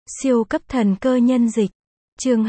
Siêu cấp thần cơ nhân dịch. Chương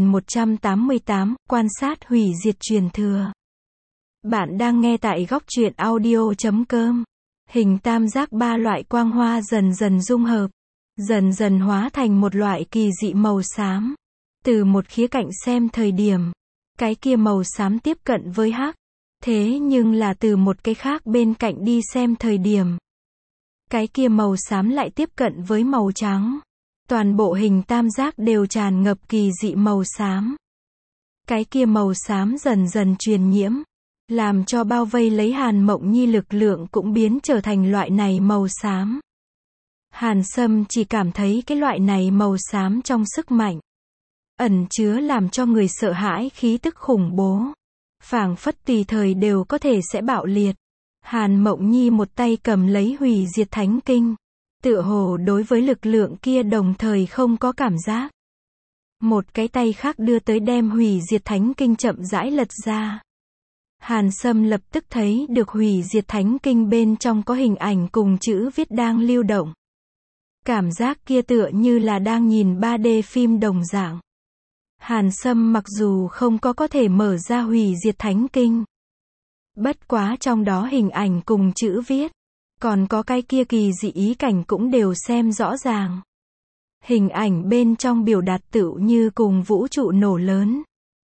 2188, quan sát hủy diệt truyền thừa. Bạn đang nghe tại góc truyện audio.com. Hình tam giác ba loại quang hoa dần dần dung hợp, dần dần hóa thành một loại kỳ dị màu xám. Từ một khía cạnh xem thời điểm, cái kia màu xám tiếp cận với hắc. Thế nhưng là từ một cái khác bên cạnh đi xem thời điểm, cái kia màu xám lại tiếp cận với màu trắng. Toàn bộ hình tam giác đều tràn ngập kỳ dị màu xám. Cái kia màu xám dần dần truyền nhiễm, làm cho bao vây lấy Hàn Mộng Nhi lực lượng cũng biến trở thành loại này màu xám. Hàn Sâm chỉ cảm thấy cái loại này màu xám trong sức mạnh, ẩn chứa làm cho người sợ hãi khí tức khủng bố. Phảng phất tùy thời đều có thể sẽ bạo liệt. Hàn Mộng Nhi một tay cầm lấy hủy diệt thánh kinh, tựa hồ đối với lực lượng kia đồng thời không có cảm giác. Một cái tay khác đưa tới đem hủy diệt thánh kinh chậm rãi lật ra. Hàn Sâm lập tức thấy được hủy diệt thánh kinh bên trong có hình ảnh cùng chữ viết đang lưu động. Cảm giác kia tựa như là đang nhìn 3D phim đồng dạng. Hàn Sâm mặc dù không có thể mở ra hủy diệt thánh kinh, bất quá trong đó hình ảnh cùng chữ viết, còn có cái kia kỳ dị ý cảnh cũng đều xem rõ ràng. Hình ảnh bên trong biểu đạt tựu như cùng vũ trụ nổ lớn.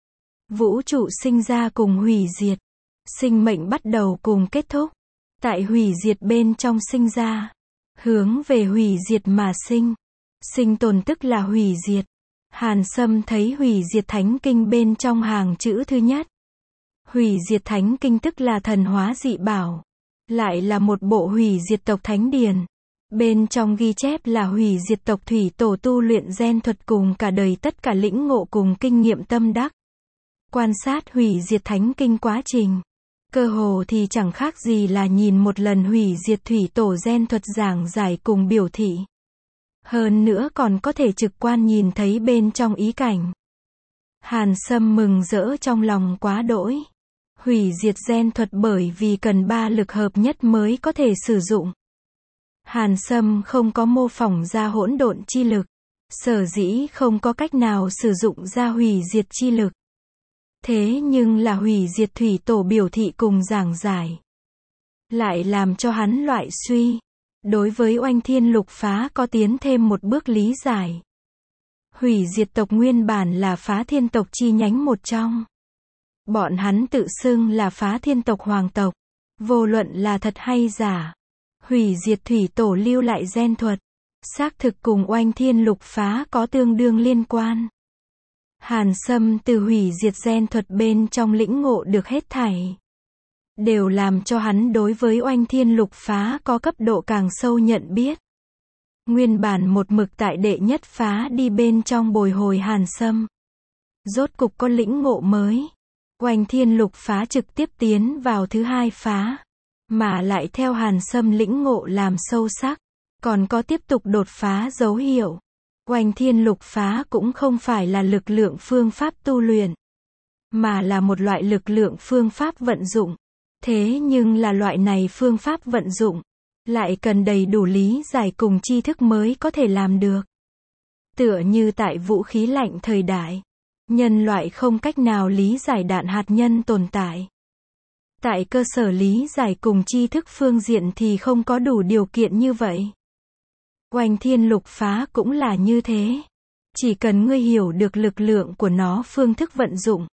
Vũ trụ sinh ra cùng hủy diệt. Sinh mệnh bắt đầu cùng kết thúc. Tại hủy diệt bên trong sinh ra, hướng về hủy diệt mà sinh. Sinh tồn tức là hủy diệt. Hàn Sâm thấy hủy diệt thánh kinh bên trong hàng chữ thứ nhất. Hủy diệt thánh kinh tức là thần hóa dị bảo. Lại là một bộ hủy diệt tộc thánh điển. Bên trong ghi chép là hủy diệt tộc thủy tổ tu luyện gen thuật cùng cả đời tất cả lĩnh ngộ cùng kinh nghiệm tâm đắc. Quan sát hủy diệt thánh kinh quá trình, cơ hồ thì chẳng khác gì là nhìn một lần hủy diệt thủy tổ gen thuật giảng giải cùng biểu thị. Hơn nữa còn có thể trực quan nhìn thấy bên trong ý cảnh. Hàn Sâm mừng rỡ trong lòng quá đỗi. Hủy diệt gen thuật bởi vì cần 3 lực hợp nhất mới có thể sử dụng. Hàn Sâm không có mô phỏng ra hỗn độn chi lực, sở dĩ không có cách nào sử dụng ra hủy diệt chi lực. Thế nhưng là hủy diệt thủy tổ biểu thị cùng giảng giải, lại làm cho hắn loại suy, đối với oanh thiên lục phá có tiến thêm một bước lý giải. Hủy diệt tộc nguyên bản là phá thiên tộc chi nhánh một trong. Bọn hắn tự xưng là phá thiên tộc hoàng tộc. Vô luận là thật hay giả, hủy diệt thủy tổ lưu lại gen thuật, xác thực cùng oanh thiên lục phá có tương đương liên quan. Hàn Sâm từ hủy diệt gen thuật bên trong lĩnh ngộ được hết thảy, đều làm cho hắn đối với oanh thiên lục phá có cấp độ càng sâu nhận biết. Nguyên bản một mực tại đệ nhất phá đi bên trong bồi hồi Hàn Sâm, rốt cục có lĩnh ngộ mới. Oanh thiên lục phá trực tiếp tiến vào thứ hai phá, mà lại theo Hàn Sâm lĩnh ngộ làm sâu sắc, còn có tiếp tục đột phá dấu hiệu. Oanh thiên lục phá cũng không phải là lực lượng phương pháp tu luyện, mà là một loại lực lượng phương pháp vận dụng. Thế nhưng là loại này phương pháp vận dụng, lại cần đầy đủ lý giải cùng tri thức mới có thể làm được. Tựa như tại vũ khí lạnh thời đại, nhân loại không cách nào lý giải đạn hạt nhân tồn tại. Tại cơ sở lý giải cùng tri thức phương diện thì không có đủ điều kiện như vậy. Oanh thiên lục phá cũng là như thế. Chỉ cần ngươi hiểu được lực lượng của nó phương thức vận dụng,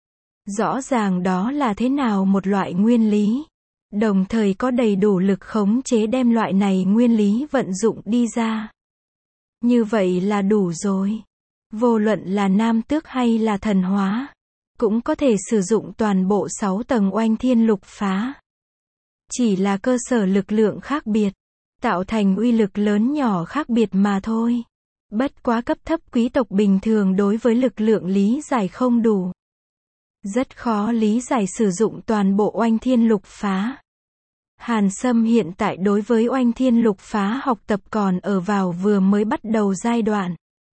rõ ràng đó là thế nào một loại nguyên lý, đồng thời có đầy đủ lực khống chế đem loại này nguyên lý vận dụng đi ra, như vậy là đủ rồi. Vô luận là nam tước hay là thần hóa, cũng có thể sử dụng toàn bộ 6 tầng oanh thiên lục phá. Chỉ là cơ sở lực lượng khác biệt, tạo thành uy lực lớn nhỏ khác biệt mà thôi. Bất quá cấp thấp quý tộc bình thường đối với lực lượng lý giải không đủ, rất khó lý giải sử dụng toàn bộ oanh thiên lục phá. Hàn Sâm hiện tại đối với oanh thiên lục phá học tập còn ở vào vừa mới bắt đầu giai đoạn.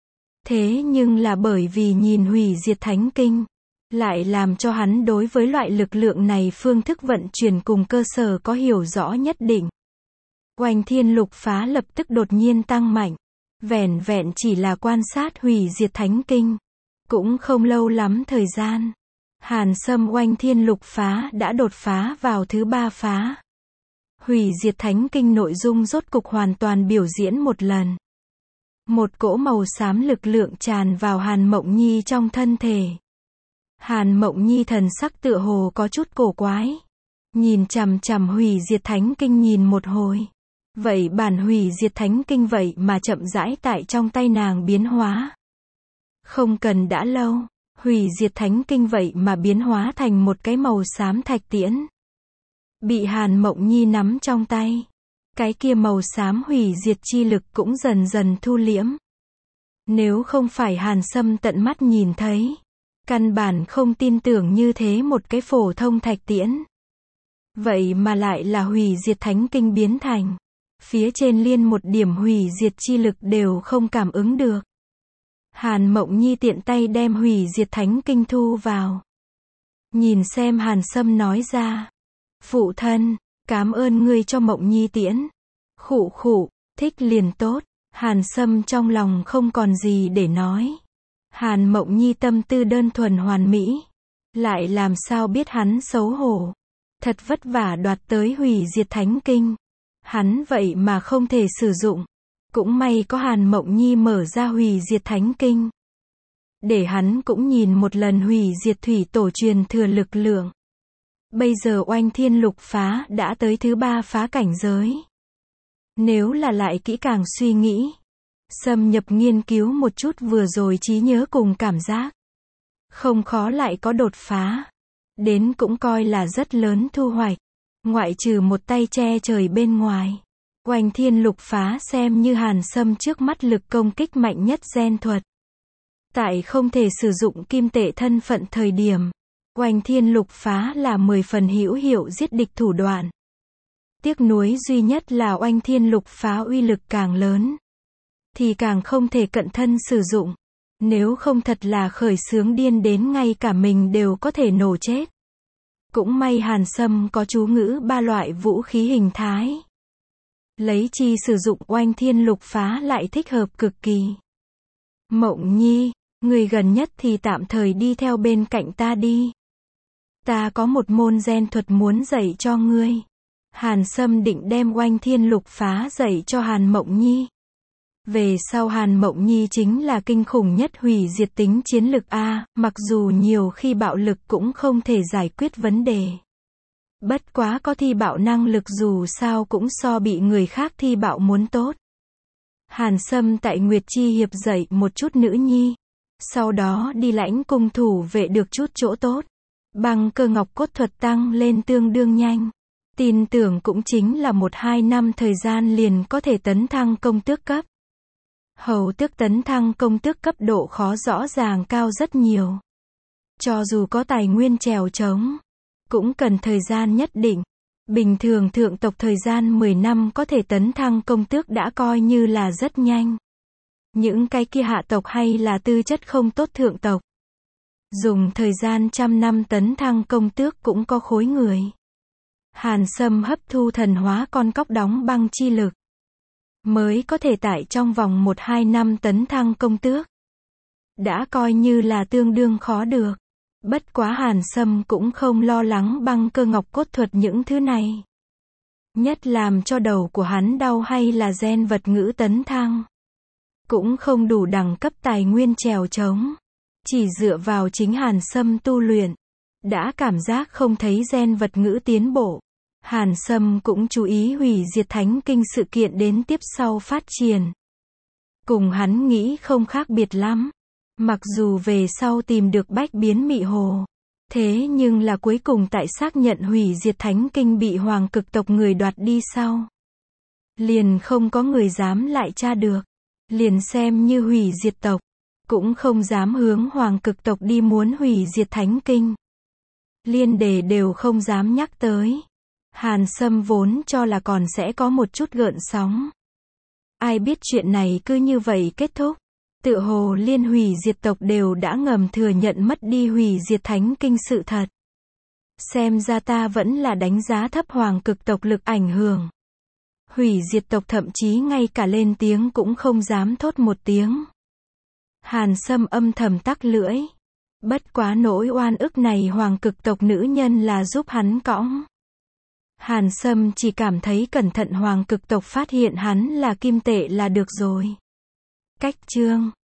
Thế nhưng là bởi vì nhìn hủy diệt thánh kinh, lại làm cho hắn đối với loại lực lượng này phương thức vận chuyển cùng cơ sở có hiểu rõ nhất định. Oanh thiên lục phá lập tức đột nhiên tăng mạnh, Vẻn vẹn chỉ là quan sát hủy diệt thánh kinh. Cũng không lâu lắm thời gian. Hàn Sâm oanh thiên lục phá đã đột phá vào thứ 3 phá. Hủy diệt thánh kinh nội dung rốt cục hoàn toàn biểu diễn một lần. Một cỗ màu xám lực lượng tràn vào Hàn Mộng Nhi trong thân thể. Hàn Mộng Nhi thần sắc tựa hồ có chút cổ quái. Nhìn chằm chằm hủy diệt thánh kinh nhìn một hồi. Vậy bản hủy diệt thánh kinh vậy mà chậm rãi tại trong tay nàng biến hóa. Không cần đã lâu, hủy diệt thánh kinh vậy mà biến hóa thành một cái màu xám thạch tiễn. Bị Hàn Mộng Nhi nắm trong tay. Cái kia màu xám hủy diệt chi lực cũng dần dần thu liễm. Nếu không phải Hàn Sâm tận mắt nhìn thấy, căn bản không tin tưởng như thế một cái phổ thông thạch tiễn. Vậy mà lại là hủy diệt thánh kinh biến thành. Phía trên liên một điểm hủy diệt chi lực đều không cảm ứng được. Hàn Mộng Nhi tiện tay đem hủy diệt thánh kinh thu vào. Nhìn xem Hàn Sâm nói ra. Phụ thân, cảm ơn ngươi cho Mộng Nhi tiễn. Khụ khụ, thích liền tốt. Hàn Sâm trong lòng không còn gì để nói. Hàn Mộng Nhi tâm tư đơn thuần hoàn mỹ. Lại làm sao biết hắn xấu hổ. Thật vất vả đoạt tới hủy diệt thánh kinh. Hắn vậy mà không thể sử dụng. Cũng may có Hàn Mộng Nhi mở ra hủy diệt thánh kinh. Để hắn cũng nhìn một lần hủy diệt thủy tổ truyền thừa lực lượng. Bây giờ oanh thiên lục phá đã tới thứ 3 phá cảnh giới. Nếu là lại kỹ càng suy nghĩ, xâm nhập nghiên cứu một chút vừa rồi trí nhớ cùng cảm giác. Không khó lại có đột phá. Đến cũng coi là rất lớn thu hoạch. Ngoại trừ một tay che trời bên ngoài. Oanh thiên lục phá xem như Hàn Sâm trước mắt lực công kích mạnh nhất gen thuật. Tại không thể sử dụng kim tệ thân phận thời điểm. Oanh thiên lục phá là 10 phần hữu hiệu giết địch thủ đoạn. Tiếc nuối duy nhất là oanh thiên lục phá uy lực càng lớn. Thì càng không thể cận thân sử dụng. Nếu không thật là khởi xướng điên đến ngay cả mình đều có thể nổ chết. Cũng may Hàn Sâm có chú ngữ 3 loại vũ khí hình thái. Lấy chi sử dụng oanh thiên lục phá lại thích hợp cực kỳ. Mộng Nhi, người gần nhất thì tạm thời đi theo bên cạnh ta đi. Ta có một môn gen thuật muốn dạy cho ngươi. Hàn Sâm định đem oanh thiên lục phá dạy cho Hàn Mộng Nhi. Về sau Hàn Mộng Nhi chính là kinh khủng nhất hủy diệt tính chiến lực A, mặc dù nhiều khi bạo lực cũng không thể giải quyết vấn đề. Bất quá có thi bạo năng lực dù sao cũng so bị người khác thi bạo muốn tốt. Hàn Sâm tại Nguyệt Chi Hiệp dạy một chút nữ nhi. Sau đó đi lãnh cung thủ vệ được chút chỗ tốt. Bằng cơ ngọc cốt thuật tăng lên tương đương nhanh. Tin tưởng cũng chính là 1-2 năm thời gian liền có thể tấn thăng công tước cấp. Hầu tước tấn thăng công tước cấp độ khó rõ ràng cao rất nhiều. Cho dù có tài nguyên trèo trống, cũng cần thời gian nhất định. Bình thường thượng tộc thời gian 10 năm có thể tấn thăng công tước đã coi như là rất nhanh. Những cái kia hạ tộc hay là tư chất không tốt thượng tộc. Dùng thời gian 100 năm tấn thăng công tước cũng có khối người. Hàn Sâm hấp thu thần hóa con cóc đóng băng chi lực. Mới có thể tại trong vòng 1-2 năm tấn thăng công tước. Đã coi như là tương đương khó được. Bất quá Hàn Sâm cũng không lo lắng băng cơ ngọc cốt thuật những thứ này. Nhất làm cho đầu của hắn đau hay là gen vật ngữ tấn thăng. Cũng không đủ đẳng cấp tài nguyên trèo trống. Chỉ dựa vào chính Hàn Sâm tu luyện. Đã cảm giác không thấy gen vật ngữ tiến bộ. Hàn Sâm cũng chú ý hủy diệt thánh kinh sự kiện đến tiếp sau phát triển. Cùng hắn nghĩ không khác biệt lắm. Mặc dù về sau tìm được bách biến mị hồ. Thế nhưng là cuối cùng tại xác nhận hủy diệt thánh kinh bị hoàng cực tộc người đoạt đi sau. Liền không có người dám lại tra được. Liền xem như hủy diệt tộc. Cũng không dám hướng hoàng cực tộc đi muốn hủy diệt thánh kinh. Liên đề đều không dám nhắc tới. Hàn Sâm vốn cho là còn sẽ có một chút gợn sóng. Ai biết chuyện này cứ như vậy kết thúc. Tựa hồ liên hủy diệt tộc đều đã ngầm thừa nhận mất đi hủy diệt thánh kinh sự thật. Xem ra ta vẫn là đánh giá thấp hoàng cực tộc lực ảnh hưởng. Hủy diệt tộc thậm chí ngay cả lên tiếng cũng không dám thốt một tiếng. Hàn Sâm âm thầm tắc lưỡi. Bất quá nỗi oan ức này hoàng cực tộc nữ nhân là giúp hắn cõng. Hàn Sâm chỉ cảm thấy cẩn thận hoàng cực tộc phát hiện hắn là kim tệ là được rồi. Cách chương